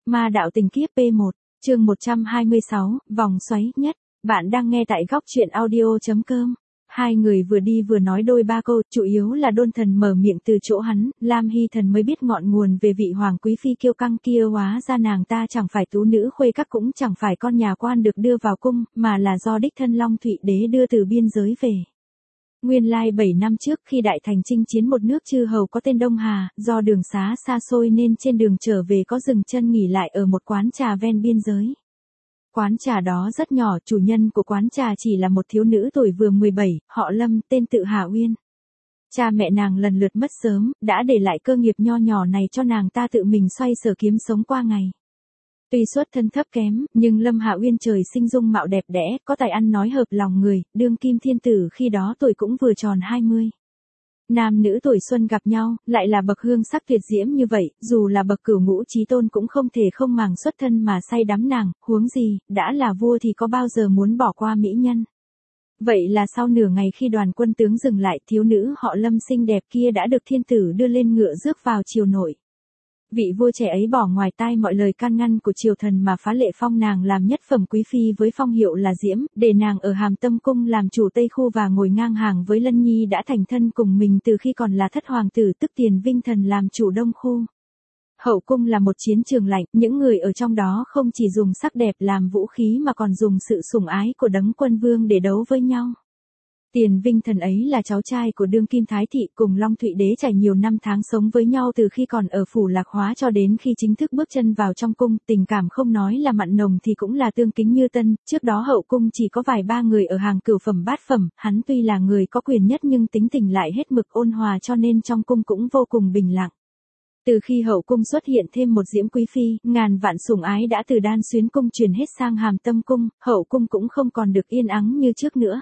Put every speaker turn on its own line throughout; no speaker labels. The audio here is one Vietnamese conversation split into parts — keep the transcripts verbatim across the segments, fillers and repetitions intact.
Ma đạo tình kiếp P một, chương một trăm hai mươi sáu, vòng xoáy nhất. Bạn đang nghe tại góc truyện audio.com. Hai người vừa đi vừa nói đôi ba câu, chủ yếu là Đôn Thần mở miệng từ chỗ hắn, Lam Hy Thần mới biết ngọn nguồn về vị hoàng quý phi kiêu căng kia, hóa ra nàng ta chẳng phải tú nữ khuê các, cũng chẳng phải con nhà quan được đưa vào cung, mà là do đích thân Long Thụy Đế đưa từ biên giới về. Nguyên lai bảy năm trước khi đại thành chinh chiến một nước chư hầu có tên Đông Hà, do đường xá xa xôi nên trên đường trở về có dừng chân nghỉ lại ở một quán trà ven biên giới. Quán trà đó rất nhỏ, chủ nhân của quán trà chỉ là một thiếu nữ tuổi vừa mười bảy, họ Lâm, tên tự Hà Uyên. Cha mẹ nàng lần lượt mất sớm, đã để lại cơ nghiệp nho nhỏ này cho nàng ta tự mình xoay sở kiếm sống qua ngày. Tuy xuất thân thấp kém, nhưng Lâm Hạ Uyên trời sinh dung mạo đẹp đẽ, có tài ăn nói hợp lòng người, đương kim thiên tử khi đó tuổi cũng vừa tròn hai mươi. Nam nữ tuổi xuân gặp nhau, lại là bậc hương sắc tuyệt diễm như vậy, dù là bậc cửu ngũ chí tôn cũng không thể không màng xuất thân mà say đắm nàng, huống gì, đã là vua thì có bao giờ muốn bỏ qua mỹ nhân. Vậy là sau nửa ngày khi đoàn quân tướng dừng lại, thiếu nữ họ Lâm xinh đẹp kia đã được thiên tử đưa lên ngựa rước vào triều nội. Vị vua trẻ ấy bỏ ngoài tai mọi lời can ngăn của triều thần mà phá lệ phong nàng làm nhất phẩm quý phi với phong hiệu là Diễm, để nàng ở Hàm Tâm cung làm chủ Tây Khu và ngồi ngang hàng với Lân Nhi đã thành thân cùng mình từ khi còn là thất hoàng tử, tức Tiền Vinh Thần làm chủ Đông Khu. Hậu cung là một chiến trường lạnh, những người ở trong đó không chỉ dùng sắc đẹp làm vũ khí mà còn dùng sự sủng ái của đấng quân vương để đấu với nhau. Tiền Vinh Thần ấy là cháu trai của đương kim Thái thị, cùng Long Thụy Đế trải nhiều năm tháng sống với nhau từ khi còn ở phủ Lạc Hóa cho đến khi chính thức bước chân vào trong cung, tình cảm không nói là mặn nồng thì cũng là tương kính như tân. Trước đó hậu cung chỉ có vài ba người ở hàng cửu phẩm bát phẩm, hắn tuy là người có quyền nhất nhưng tính tình lại hết mực ôn hòa cho nên trong cung cũng vô cùng bình lặng. Từ khi hậu cung xuất hiện thêm một Diễm quý phi, ngàn vạn sủng ái đã từ Đan Xuyến cung truyền hết sang Hàm Tâm cung, hậu cung cũng không còn được yên ắng như trước nữa.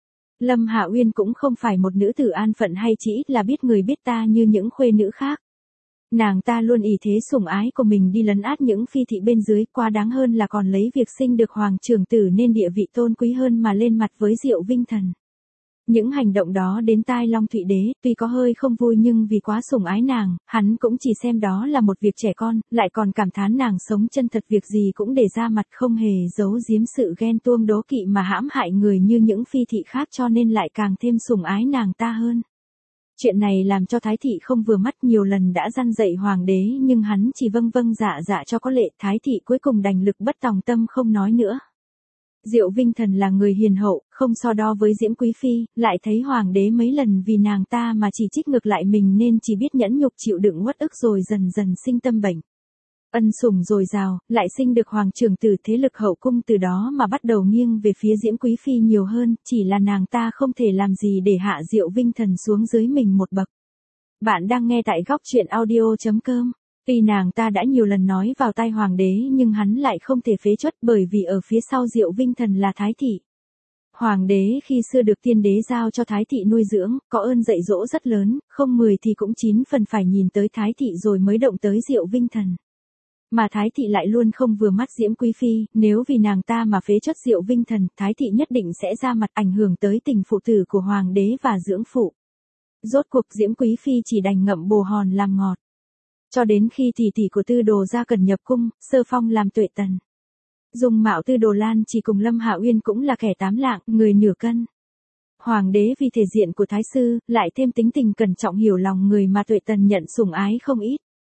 Lâm Hạ Uyên cũng không phải một nữ tử an phận hay chỉ là biết người biết ta như những khuê nữ khác. Nàng ta luôn ỷ thế sủng ái của mình đi lấn át những phi thị bên dưới, quá đáng hơn là còn lấy việc sinh được hoàng trưởng tử nên địa vị tôn quý hơn mà lên mặt với Diệu Vinh Thần. Những hành động đó đến tai Long Thụy Đế, tuy có hơi không vui nhưng vì quá sủng ái nàng, hắn cũng chỉ xem đó là một việc trẻ con, lại còn cảm thán nàng sống chân thật, việc gì cũng để ra mặt, không hề giấu giếm sự ghen tuông đố kỵ mà hãm hại người như những phi thị khác, cho nên lại càng thêm sủng ái nàng ta hơn. Chuyện này làm cho Thái thị không vừa mắt, nhiều lần đã răn dạy hoàng đế nhưng hắn chỉ vâng vâng dạ dạ cho có lệ. Thái thị cuối cùng đành lực bất tòng tâm không nói nữa. Diệu Vinh Thần là người hiền hậu, không so đo với Diễm quý phi, lại thấy hoàng đế mấy lần vì nàng ta mà chỉ trích ngược lại mình nên chỉ biết nhẫn nhục chịu đựng uất ức rồi dần dần sinh tâm bệnh. Ân sủng dồi dào, lại sinh được hoàng trưởng tử, thế lực hậu cung từ đó mà bắt đầu nghiêng về phía Diễm quý phi nhiều hơn, chỉ là nàng ta không thể làm gì để hạ Diệu Vinh Thần xuống dưới mình một bậc. Bạn đang nghe tại góc truyện audio.com. Tuy nàng ta đã nhiều lần nói vào tai hoàng đế nhưng hắn lại không thể phế truất, bởi vì ở phía sau Diệu Vinh Thần là Thái thị. Hoàng đế khi xưa được tiên đế giao cho Thái thị nuôi dưỡng, có ơn dạy dỗ rất lớn, không mười thì cũng chín phần phải nhìn tới Thái thị rồi mới động tới Diệu Vinh Thần. Mà Thái thị lại luôn không vừa mắt Diễm quý phi, nếu vì nàng ta mà phế truất Diệu Vinh Thần, Thái thị nhất định sẽ ra mặt ảnh hưởng tới tình phụ tử của hoàng đế và dưỡng phụ. Rốt cuộc Diễm quý phi chỉ đành ngậm bồ hòn làm ngọt. Cho đến khi tỷ tỷ của Tư Đồ gia cần nhập cung, sơ phong làm Tuệ Tần. Dung mạo Tư Đồ Lan chỉ cùng Lâm Hạ Uyên cũng là kẻ tám lạng, người nửa cân. Hoàng đế vì thể diện của thái sư, lại thêm tính tình cẩn trọng hiểu lòng người mà Tuệ Tần nhận sủng ái không ít.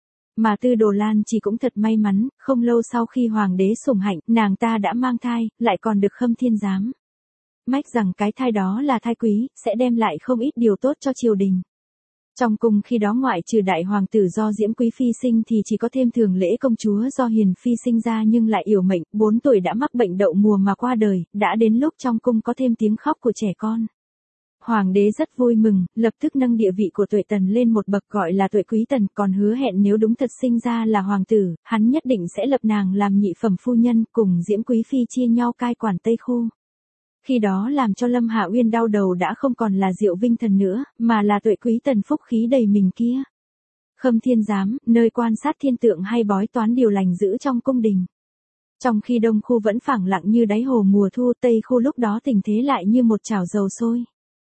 Mà Tư Đồ Lan chỉ cũng thật may mắn, không lâu sau khi hoàng đế sủng hạnh, nàng ta đã mang thai, lại còn được Khâm Thiên giám mách rằng cái thai đó là thai quý, sẽ đem lại không ít điều tốt cho triều đình. Trong cung khi đó ngoại trừ đại hoàng tử do Diễm quý phi sinh thì chỉ có thêm Thường Lễ công chúa do Hiền phi sinh ra nhưng lại yểu mệnh, bốn tuổi đã mắc bệnh đậu mùa mà qua đời, đã đến lúc trong cung có thêm tiếng khóc của trẻ con. Hoàng đế rất vui mừng, lập tức nâng địa vị của Tuệ Tần lên một bậc gọi là Tuệ Quý Tần, còn hứa hẹn nếu đúng thật sinh ra là hoàng tử, hắn nhất định sẽ lập nàng làm nhị phẩm phu nhân, cùng Diễm quý phi chia nhau cai quản Tây Khu. Khi đó làm cho Lâm Hạ Uyên đau đầu đã không còn là Diệu Vinh Thần nữa, mà là Tuệ Quý Tần phúc khí đầy mình kia. Khâm Thiên giám, nơi quan sát thiên tượng hay bói toán điều lành giữ trong cung đình. Trong khi Đông Khu vẫn phẳng lặng như đáy hồ mùa thu, Tây Khu lúc đó tình thế lại như một chảo dầu sôi.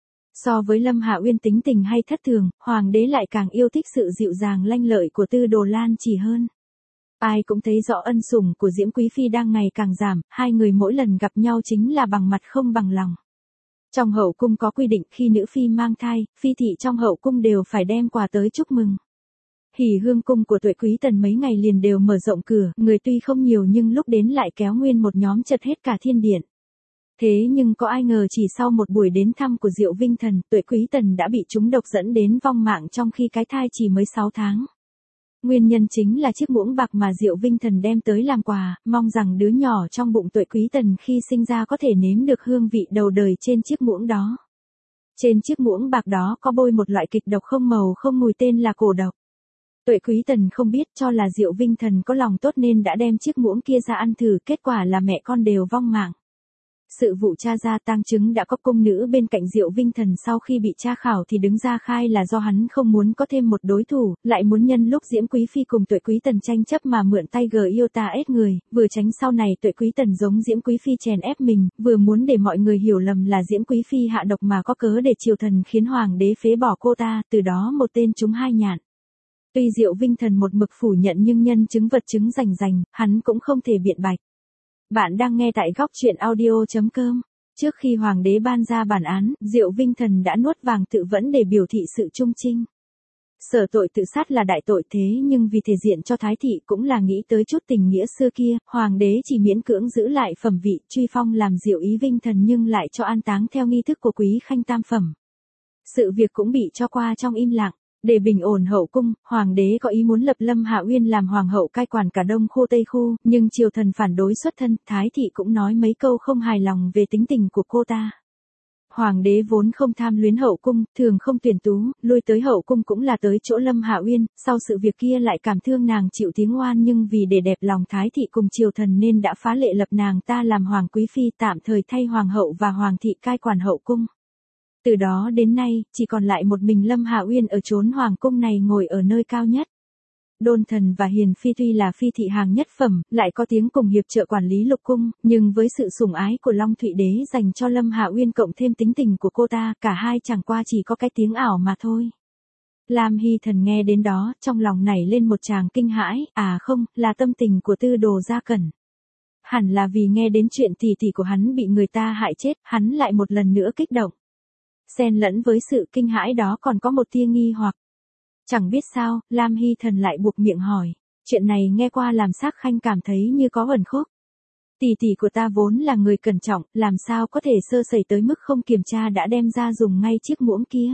So với Lâm Hạ Uyên tính tình hay thất thường, hoàng đế lại càng yêu thích sự dịu dàng lanh lợi của Tư Đồ Lan chỉ hơn. Ai cũng thấy rõ ân sủng của Diễm Quý Phi đang ngày càng giảm, hai người mỗi lần gặp nhau chính là bằng mặt không bằng lòng. Trong hậu cung có quy định khi nữ phi mang thai, phi thị trong hậu cung đều phải đem quà tới chúc mừng. Hỉ Hương cung của Tuệ Quý Tần mấy ngày liền đều mở rộng cửa, người tuy không nhiều nhưng lúc đến lại kéo nguyên một nhóm chật hết cả thiên điện. Thế nhưng có ai ngờ chỉ sau một buổi đến thăm của Diệu Vinh Thần, Tuệ Quý Tần đã bị trúng độc dẫn đến vong mạng trong khi cái thai chỉ mới sáu tháng. Nguyên nhân chính là chiếc muỗng bạc mà Diệu Vinh Thần đem tới làm quà, mong rằng đứa nhỏ trong bụng Tuệ Quý Tần khi sinh ra có thể nếm được hương vị đầu đời trên chiếc muỗng đó. Trên chiếc muỗng bạc đó có bôi một loại kịch độc không màu không mùi tên là cổ độc. Tuệ Quý Tần không biết, cho là Diệu Vinh Thần có lòng tốt nên đã đem chiếc muỗng kia ra ăn thử, kết quả là mẹ con đều vong mạng. Sự vụ tra ra tang chứng đã có cung nữ bên cạnh Diệu Vinh Thần sau khi bị tra khảo thì đứng ra khai là do hắn không muốn có thêm một đối thủ, lại muốn nhân lúc Diễm Quý Phi cùng Tuệ Quý Tần tranh chấp mà mượn tay gờ yêu ta ép người, vừa tránh sau này Tuệ Quý Tần giống Diễm Quý Phi chèn ép mình, vừa muốn để mọi người hiểu lầm là Diễm Quý Phi hạ độc mà có cớ để triều thần khiến hoàng đế phế bỏ cô ta, từ đó một tên trúng hai nhạn. Tuy Diệu Vinh Thần một mực phủ nhận nhưng nhân chứng vật chứng rành rành, hắn cũng không thể biện bạch. Bạn đang nghe tại góc truyện audio chấm com. Trước khi hoàng đế ban ra bản án, Diệu Vinh Thần đã nuốt vàng tự vẫn để biểu thị sự trung trinh. Sở tội tự sát là đại tội thế nhưng vì thể diện cho Thái thị cũng là nghĩ tới chút tình nghĩa xưa kia, hoàng đế chỉ miễn cưỡng giữ lại phẩm vị truy phong làm Diệu Ý Vinh Thần nhưng lại cho an táng theo nghi thức của quý khanh tam phẩm. Sự việc cũng bị cho qua trong im lặng. Để bình ổn hậu cung, hoàng đế có ý muốn lập Lâm Hạ Uyên làm hoàng hậu cai quản cả Đông khu Tây khu, nhưng triều thần phản đối xuất thân, Thái thị cũng nói mấy câu không hài lòng về tính tình của cô ta. Hoàng đế vốn không tham luyến hậu cung, thường không tuyển tú, lui tới hậu cung cũng là tới chỗ Lâm Hạ Uyên, sau sự việc kia lại cảm thương nàng chịu tiếng oan nhưng vì để đẹp lòng Thái thị cùng triều thần nên đã phá lệ lập nàng ta làm hoàng quý phi tạm thời thay hoàng hậu và hoàng thị cai quản hậu cung. Từ đó đến nay, chỉ còn lại một mình Lâm Hạ Uyên ở chốn hoàng cung này ngồi ở nơi cao nhất. Đôn Thần và Hiền Phi tuy là phi thị hàng nhất phẩm, lại có tiếng cùng hiệp trợ quản lý lục cung, nhưng với sự sủng ái của Long Thụy Đế dành cho Lâm Hạ Uyên cộng thêm tính tình của cô ta, cả hai chẳng qua chỉ có cái tiếng ảo mà thôi. Lam Hy Thần nghe đến đó, trong lòng nảy lên một tràng kinh hãi, à không, là tâm tình của Tư Đồ Gia Cẩn. Hẳn là vì nghe đến chuyện tỷ tỷ của hắn bị người ta hại chết, hắn lại một lần nữa kích động. Xen lẫn với sự kinh hãi đó còn có một tia nghi hoặc. Chẳng biết sao, Lam Hy Thần lại buộc miệng hỏi. Chuyện này nghe qua làm Xác Khanh cảm thấy như có ẩn khúc. Tỷ tỷ của ta vốn là người cẩn trọng, làm sao có thể sơ sẩy tới mức không kiểm tra đã đem ra dùng ngay chiếc muỗng kia.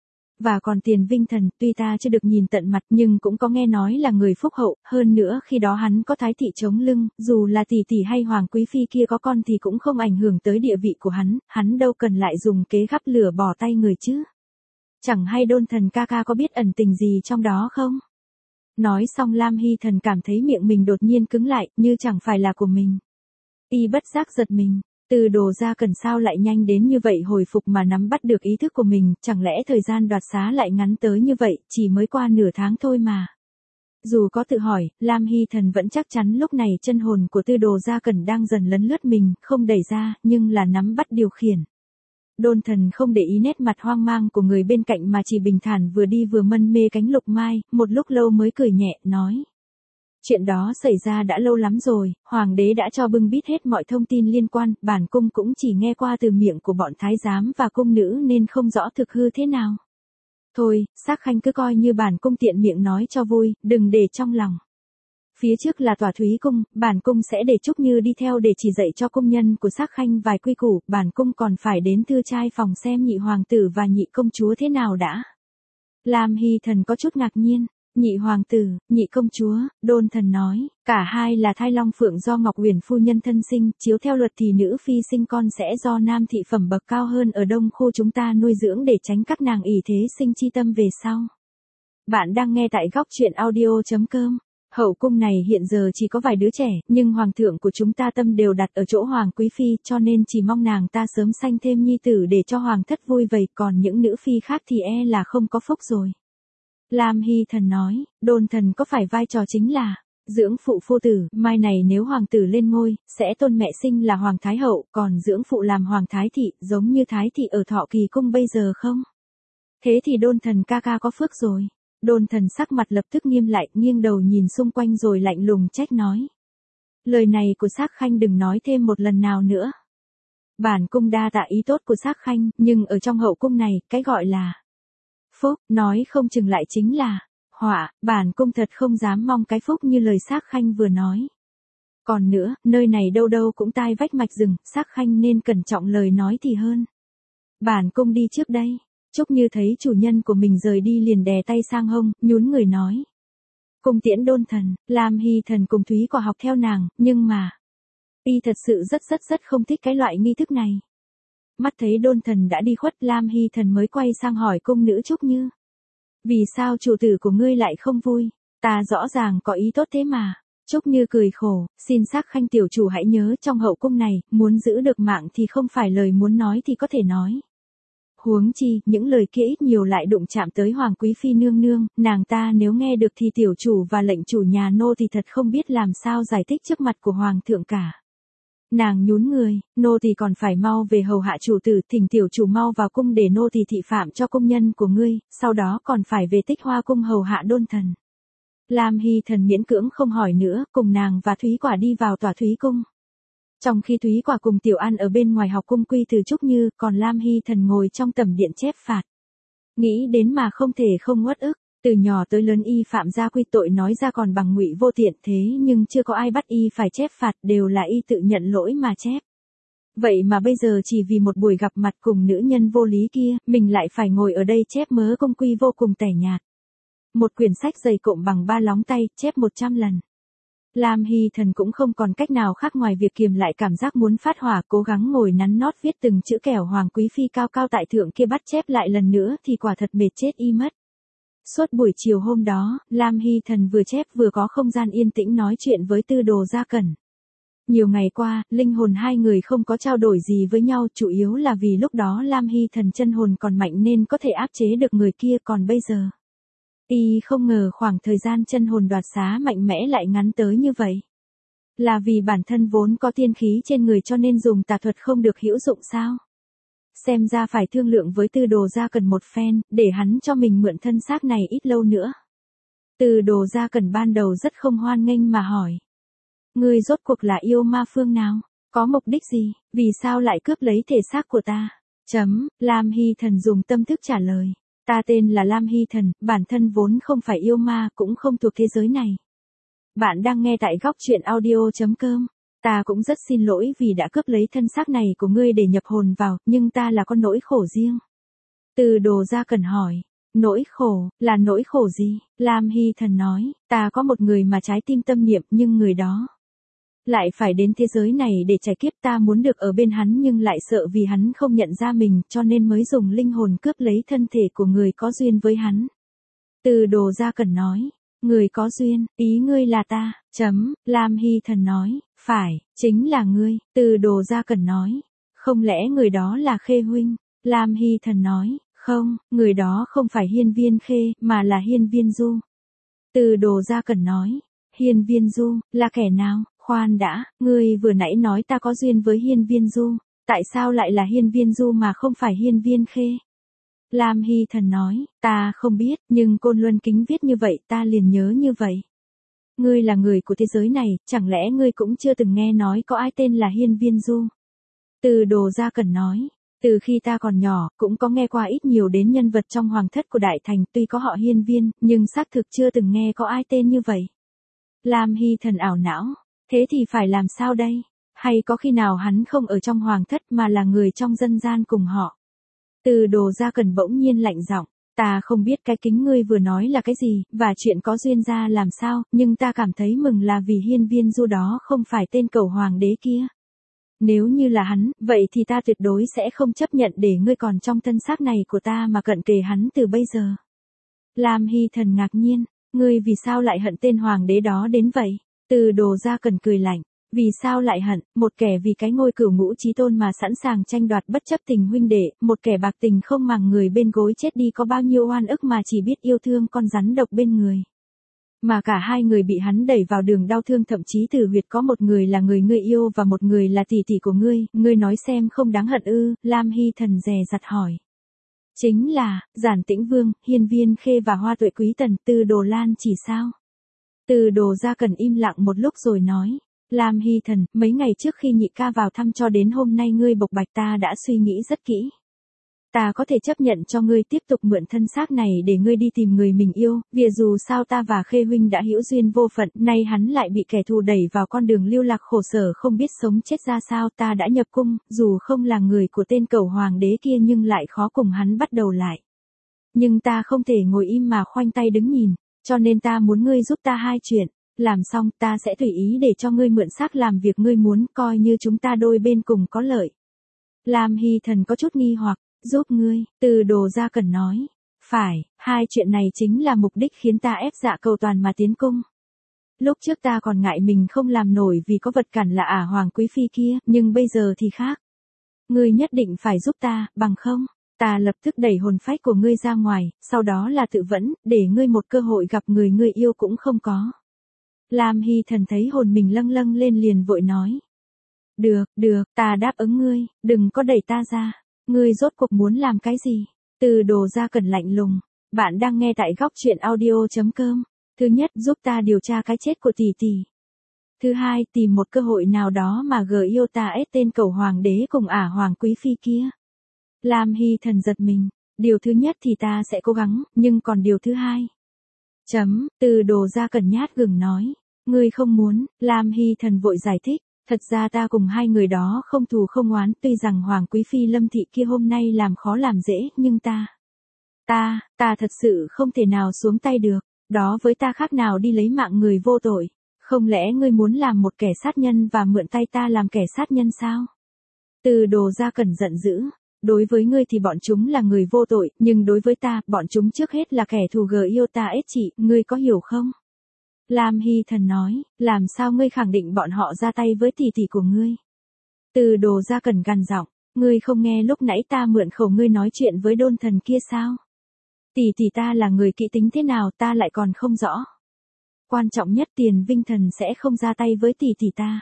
Và còn Tiền Vinh Thần, tuy ta chưa được nhìn tận mặt nhưng cũng có nghe nói là người phúc hậu, hơn nữa khi đó hắn có Thái thị chống lưng, dù là tỷ tỷ hay hoàng quý phi kia có con thì cũng không ảnh hưởng tới địa vị của hắn, hắn đâu cần lại dùng kế gắp lửa bỏ tay người chứ. Chẳng hay Đôn Thần ca ca có biết ẩn tình gì trong đó không? Nói xong Lam Hy Thần cảm thấy miệng mình đột nhiên cứng lại, như chẳng phải là của mình. Y bất giác giật mình. Tư Đồ Gia Cẩn sao lại nhanh đến như vậy hồi phục mà nắm bắt được ý thức của mình, chẳng lẽ thời gian đoạt xá lại ngắn tới như vậy, chỉ mới qua nửa tháng thôi mà. Dù có tự hỏi, Lam Hy Thần vẫn chắc chắn lúc này chân hồn của Tư Đồ Gia Cẩn đang dần lấn lướt mình, không đẩy ra, nhưng là nắm bắt điều khiển. Đôn Thần không để ý nét mặt hoang mang của người bên cạnh mà chỉ bình thản vừa đi vừa mân mê cánh lục mai, một lúc lâu mới cười nhẹ, nói. Chuyện đó xảy ra đã lâu lắm rồi, hoàng đế đã cho bưng bít hết mọi thông tin liên quan, bản cung cũng chỉ nghe qua từ miệng của bọn thái giám và cung nữ nên không rõ thực hư thế nào. Thôi, Xác Khanh cứ coi như bản cung tiện miệng nói cho vui, đừng để trong lòng. Phía trước là Tỏa Thúy cung, bản cung sẽ để Trúc Như đi theo để chỉ dạy cho cung nhân của Xác Khanh vài quy củ, bản cung còn phải đến thư trai phòng xem nhị hoàng tử và nhị công chúa thế nào đã. Lam Hy Thần có chút ngạc nhiên. Nhị hoàng tử, nhị công chúa, Đôn Thần nói, cả hai là thai long phượng do Ngọc Huyền phu nhân thân sinh, chiếu theo luật thì nữ phi sinh con sẽ do nam thị phẩm bậc cao hơn ở Đông khu chúng ta nuôi dưỡng để tránh các nàng ỷ thế sinh chi tâm về sau. Bạn đang nghe tại góc truyện audio chấm com. Hậu cung này hiện giờ chỉ có vài đứa trẻ, nhưng hoàng thượng của chúng ta tâm đều đặt ở chỗ hoàng quý phi, cho nên chỉ mong nàng ta sớm sanh thêm nhi tử để cho hoàng thất vui vầy, còn những nữ phi khác thì e là không có phúc rồi. Lam Hy Thần nói, Đôn Thần có phải vai trò chính là dưỡng phụ phu tử, mai này nếu hoàng tử lên ngôi, sẽ tôn mẹ sinh là hoàng thái hậu, còn dưỡng phụ làm hoàng thái thị, giống như thái thị ở Thọ Kỳ cung bây giờ không? Thế thì Đôn Thần ca ca có phước rồi. Đôn Thần sắc mặt lập tức nghiêm lại, nghiêng đầu nhìn xung quanh rồi lạnh lùng trách nói. Lời này của Sắc Khanh đừng nói thêm một lần nào nữa. Bản cung đa tạ ý tốt của Sắc Khanh, nhưng ở trong hậu cung này, cái gọi là phúc, nói không chừng lại chính là họa, bản cung thật không dám mong cái phúc như lời Sắc Khanh vừa nói. Còn nữa, nơi này đâu đâu cũng tai vách mạch rừng, Sắc Khanh nên cẩn trọng lời nói thì hơn. Bản cung đi trước đây. Trúc Như thấy chủ nhân của mình rời đi liền đè tay sang hông, nhún người nói. Cùng tiễn Đôn Thần, Lam Hy Thần cùng Thúy Quả học theo nàng, nhưng mà y thật sự rất rất rất không thích cái loại nghi thức này. Mắt thấy Đôn Thần đã đi khuất, Lam Hy Thần mới quay sang hỏi cung nữ Trúc Như. Vì sao chủ tử của ngươi lại không vui? Ta rõ ràng có ý tốt thế mà. Trúc Như cười khổ, xin Sắc Khanh tiểu chủ hãy nhớ trong hậu cung này, muốn giữ được mạng thì không phải lời muốn nói thì có thể nói. Huống chi, những lời kia ít nhiều lại đụng chạm tới Hoàng Quý Phi nương nương, nàng ta nếu nghe được thì tiểu chủ và lệnh chủ nhà nô thì thật không biết làm sao giải thích trước mặt của Hoàng thượng cả. Nàng nhún người, nô thì còn phải mau về hầu hạ chủ tử, thỉnh tiểu chủ mau vào cung để nô thì thị phạm cho công nhân của ngươi, sau đó còn phải về Tích Hoa cung hầu hạ Đôn Thần. Lam Hy Thần miễn cưỡng không hỏi nữa, cùng nàng và Thúy Quả đi vào tòa Thúy cung. Trong khi Thúy Quả cùng Tiểu An ở bên ngoài học cung quy từ Trúc Như, còn Lam Hy Thần ngồi trong tầm điện chép phạt. Nghĩ đến mà không thể không uất ức, từ nhỏ tới lớn y phạm gia quy tội nói ra còn bằng ngụy vô tiện, thế nhưng chưa có ai bắt y phải chép phạt, đều là y tự nhận lỗi mà chép. Vậy mà bây giờ chỉ vì một buổi gặp mặt cùng nữ nhân vô lý kia, mình lại phải ngồi ở đây chép mớ công quy vô cùng tẻ nhạt. Một quyển sách dày cộm bằng ba lóng tay, chép một trăm lần. Lam Hy Thần cũng không còn cách nào khác ngoài việc kiềm lại cảm giác muốn phát hỏa, cố gắng ngồi nắn nót viết từng chữ kẻo Hoàng Quý Phi cao cao tại thượng kia bắt chép lại lần nữa thì quả thật mệt chết y mất. Suốt buổi chiều hôm đó, Lam Hy Thần vừa chép vừa có không gian yên tĩnh nói chuyện với Tư Đồ Gia Cẩn. Nhiều ngày qua, linh hồn hai người không có trao đổi gì với nhau, chủ yếu là vì lúc đó Lam Hy Thần chân hồn còn mạnh nên có thể áp chế được người kia, còn bây giờ y không ngờ khoảng thời gian chân hồn đoạt xá mạnh mẽ lại ngắn tới như vậy. Là vì bản thân vốn có tiên khí trên người cho nên dùng tà thuật không được hữu dụng sao? Xem ra phải thương lượng với Tư Đồ Gia Cẩn một phen, để hắn cho mình mượn thân xác này ít lâu nữa. Tư Đồ Gia Cẩn ban đầu rất không hoan nghênh mà hỏi. Ngươi rốt cuộc là yêu ma phương nào? Có mục đích gì? Vì sao lại cướp lấy thể xác của ta? Chấm, Lam Hy Thần dùng tâm thức trả lời. Ta tên là Lam Hy Thần, bản thân vốn không phải yêu ma, cũng không thuộc thế giới này. Bạn đang nghe tại góc truyện audio chấm com. Ta cũng rất xin lỗi vì đã cướp lấy thân xác này của ngươi để nhập hồn vào, nhưng ta là con nỗi khổ riêng. Tư Đồ Gia Cẩn hỏi, nỗi khổ, là nỗi khổ gì? Lam Hy Thần nói, ta có một người mà trái tim tâm niệm, nhưng người đó lại phải đến thế giới này để trải kiếp, ta muốn được ở bên hắn nhưng lại sợ vì hắn không nhận ra mình, cho nên mới dùng linh hồn cướp lấy thân thể của người có duyên với hắn. Tư Đồ Gia Cẩn nói, người có duyên, ý ngươi là ta, chấm, Lam Hy Thần nói, phải, chính là ngươi, Tư Đồ Gia Cẩn nói, không lẽ người đó là Khê huynh? Lam Hy Thần nói, không, người đó không phải Hiên Viên Khê, mà là Hiên Viên Du. Tư Đồ Gia Cẩn nói, Hiên Viên Du, là kẻ nào? Khoan đã, ngươi vừa nãy nói ta có duyên với Hiên Viên Du, tại sao lại là Hiên Viên Du mà không phải Hiên Viên Khê? Lam Hy Thần nói, ta không biết, nhưng Côn Luân Kính viết như vậy, ta liền nhớ như vậy. Ngươi là người của thế giới này, chẳng lẽ ngươi cũng chưa từng nghe nói có ai tên là Hiên Viên Du? Tư Đồ Gia Cẩn nói, từ khi ta còn nhỏ, cũng có nghe qua ít nhiều đến nhân vật trong hoàng thất của Đại Thành, tuy có họ Hiên Viên, nhưng xác thực chưa từng nghe có ai tên như vậy. Lam Hy Thần ảo não. Thế thì phải làm sao đây? Hay có khi nào hắn không ở trong hoàng thất mà là người trong dân gian cùng họ? Tư Đồ Gia Cẩn bỗng nhiên lạnh giọng, ta không biết cái kính ngươi vừa nói là cái gì, và chuyện có duyên ra làm sao, nhưng ta cảm thấy mừng là vì Hiên Viên Du đó không phải tên cẩu hoàng đế kia. Nếu như là hắn, vậy thì ta tuyệt đối sẽ không chấp nhận để ngươi còn trong thân xác này của ta mà cận kề hắn từ bây giờ. Lam Hy Thần ngạc nhiên, ngươi vì sao lại hận tên hoàng đế đó đến vậy? Tư Đồ Gia Cẩn cười lạnh, vì sao lại hận, một kẻ vì cái ngôi cửu ngũ chí tôn mà sẵn sàng tranh đoạt bất chấp tình huynh đệ, một kẻ bạc tình không màng người bên gối chết đi có bao nhiêu oan ức mà chỉ biết yêu thương con rắn độc bên người. Mà cả hai người bị hắn đẩy vào đường đau thương, thậm chí tử huyệt, có một người là người ngươi yêu và một người là tỷ tỷ của ngươi, ngươi nói xem không đáng hận ư? Lam Hy Thần dè dặt hỏi. Chính là, Giản Tĩnh Vương, Hiên Viên Khê và Hoa Tuệ Quý Tần, Tư Đồ Lan chỉ sao? Từ Đồ Gia Cẩn im lặng một lúc rồi nói. Lam Hy Thần, mấy ngày trước khi nhị ca vào thăm cho đến hôm nay ngươi bộc bạch ta đã suy nghĩ rất kỹ. Ta có thể chấp nhận cho ngươi tiếp tục mượn thân xác này để ngươi đi tìm người mình yêu, vì dù sao ta và Khê huynh đã hữu duyên vô phận, nay hắn lại bị kẻ thù đẩy vào con đường lưu lạc khổ sở không biết sống chết ra sao, ta đã nhập cung, dù không là người của tên cẩu hoàng đế kia nhưng lại khó cùng hắn bắt đầu lại. Nhưng ta không thể ngồi im mà khoanh tay đứng nhìn, cho nên ta muốn ngươi giúp ta hai chuyện, làm xong ta sẽ tùy ý để cho ngươi mượn xác làm việc ngươi muốn, coi như chúng ta đôi bên cùng có lợi. Lam Hy Thần có chút nghi hoặc. Giúp ngươi, Từ Đồ Gia Cẩn nói. Phải, hai chuyện này chính là mục đích khiến ta ép dạ cầu toàn mà tiến cung. Lúc trước ta còn ngại mình không làm nổi vì có vật cản là ả hoàng quý phi kia, nhưng bây giờ thì khác. Ngươi nhất định phải giúp ta, bằng không, ta lập tức đẩy hồn phách của ngươi ra ngoài, sau đó là tự vẫn, để ngươi một cơ hội gặp người ngươi yêu cũng không có. Lam Hy Thần thấy hồn mình lâng lâng lên liền vội nói. Được, được, ta đáp ứng ngươi, đừng có đẩy ta ra. Ngươi rốt cuộc muốn làm cái gì? Từ Đồ Gia Cẩn lạnh lùng. Bạn đang nghe tại góc truyện audio chấm com. Thứ nhất, giúp ta điều tra cái chết của tỷ tỷ. Thứ hai, tìm một cơ hội nào đó mà gờ yêu ta ép tên cẩu hoàng đế cùng ả hoàng quý phi kia. Lam Hy Thần giật mình. Điều thứ nhất thì ta sẽ cố gắng, nhưng còn điều thứ hai. Chấm, Từ Đồ Gia Cẩn nhát gừng nói. Ngươi không muốn, Lam Hy Thần vội giải thích. Thật ra ta cùng hai người đó không thù không oán, tuy rằng Hoàng Quý Phi Lâm Thị kia hôm nay làm khó làm dễ, nhưng ta, ta, ta thật sự không thể nào xuống tay được, đó với ta khác nào đi lấy mạng người vô tội, không lẽ ngươi muốn làm một kẻ sát nhân và mượn tay ta làm kẻ sát nhân sao? Từ Đồ Gia Cẩn giận dữ, đối với ngươi thì bọn chúng là người vô tội, nhưng đối với ta, bọn chúng trước hết là kẻ thù gờ yêu ta ết chị, ngươi có hiểu không? Lam Hy Thần nói, làm sao ngươi khẳng định bọn họ ra tay với tỷ tỷ của ngươi? Từ Đồ Gia Cẩn gằn giọng, ngươi không nghe lúc nãy ta mượn khẩu ngươi nói chuyện với đôn thần kia sao? Tỷ tỷ ta là người kỹ tính thế nào ta lại còn không rõ. Quan trọng nhất Tiền Vinh Thần sẽ không ra tay với tỷ tỷ ta.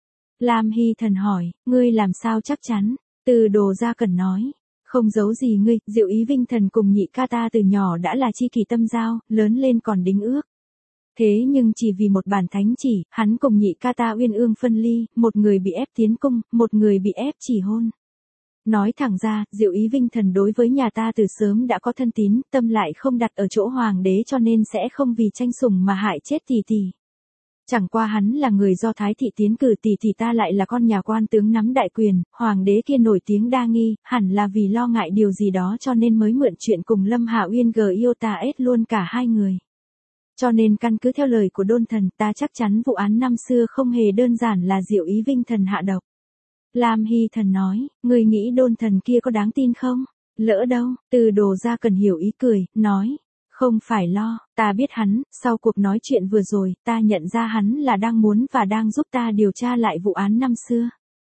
Lam Hy Thần hỏi, ngươi làm sao chắc chắn? Từ Đồ Gia Cẩn nói, không giấu gì ngươi, Diệu Ý Vinh Thần cùng nhị ca ta từ nhỏ đã là chi kỷ tâm giao, lớn lên còn đính ước. Thế nhưng chỉ vì một bản thánh chỉ, hắn cùng nhị ca ta uyên ương phân ly, một người bị ép tiến cung, một người bị ép chỉ hôn. Nói thẳng ra, Diệu Ý Vinh Thần đối với nhà ta từ sớm đã có thân tín, tâm lại không đặt ở chỗ hoàng đế cho nên sẽ không vì tranh sủng mà hại chết tỷ tỷ. Chẳng qua hắn là người do Thái thị tiến cử, tỷ tỷ ta lại là con nhà quan tướng nắm đại quyền, hoàng đế kia nổi tiếng đa nghi, hẳn là vì lo ngại điều gì đó cho nên mới mượn chuyện cùng Lâm Hạ Uyên gờ yêu ta ết luôn cả hai người. Cho nên căn cứ theo lời của đôn thần, ta chắc chắn vụ án năm xưa không hề đơn giản là Diệu Ý Vinh Thần hạ độc. Lam Hy Thần nói, người nghĩ đôn thần kia có đáng tin không? Lỡ đâu, Từ Đồ Gia Cẩn hiểu ý cười, nói, không phải lo, ta biết hắn, sau cuộc nói chuyện vừa rồi, ta nhận ra hắn là đang muốn và đang giúp ta điều tra lại vụ án năm xưa.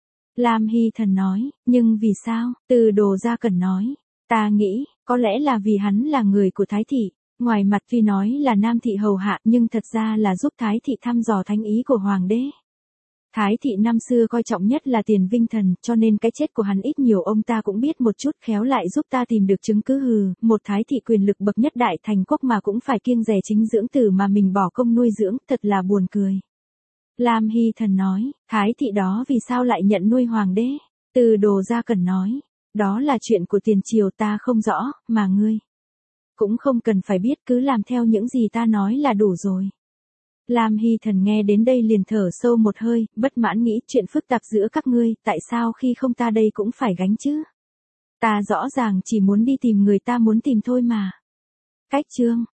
Lam Hy Thần nói, nhưng vì sao? Từ Đồ Gia Cẩn nói, ta nghĩ, có lẽ là vì hắn là người của Thái thị. Ngoài mặt tuy nói là Nam thị hầu hạ nhưng thật ra là giúp Thái thị thăm dò thánh ý của hoàng đế. Thái thị năm xưa coi trọng nhất là Tiền Vinh Thần, cho nên cái chết của hắn ít nhiều ông ta cũng biết một chút, khéo lại giúp ta tìm được chứng cứ. Hừ, một Thái thị quyền lực bậc nhất đại thành quốc mà cũng phải kiêng dè chính dưỡng tử mà mình bỏ công nuôi dưỡng, thật là buồn cười. Lam Hy Thần nói, Thái thị đó vì sao lại nhận nuôi hoàng đế? Từ Đồ Gia Cẩn nói, đó là chuyện của tiền triều ta không rõ, mà ngươi cũng không cần phải biết, cứ làm theo những gì ta nói là đủ rồi. Lam Hy Thần nghe đến đây liền thở sâu một hơi, bất mãn nghĩ chuyện phức tạp giữa các ngươi, tại sao khi không ta đây cũng phải gánh chứ? Ta rõ ràng chỉ muốn đi tìm người ta muốn tìm thôi mà. Cách chương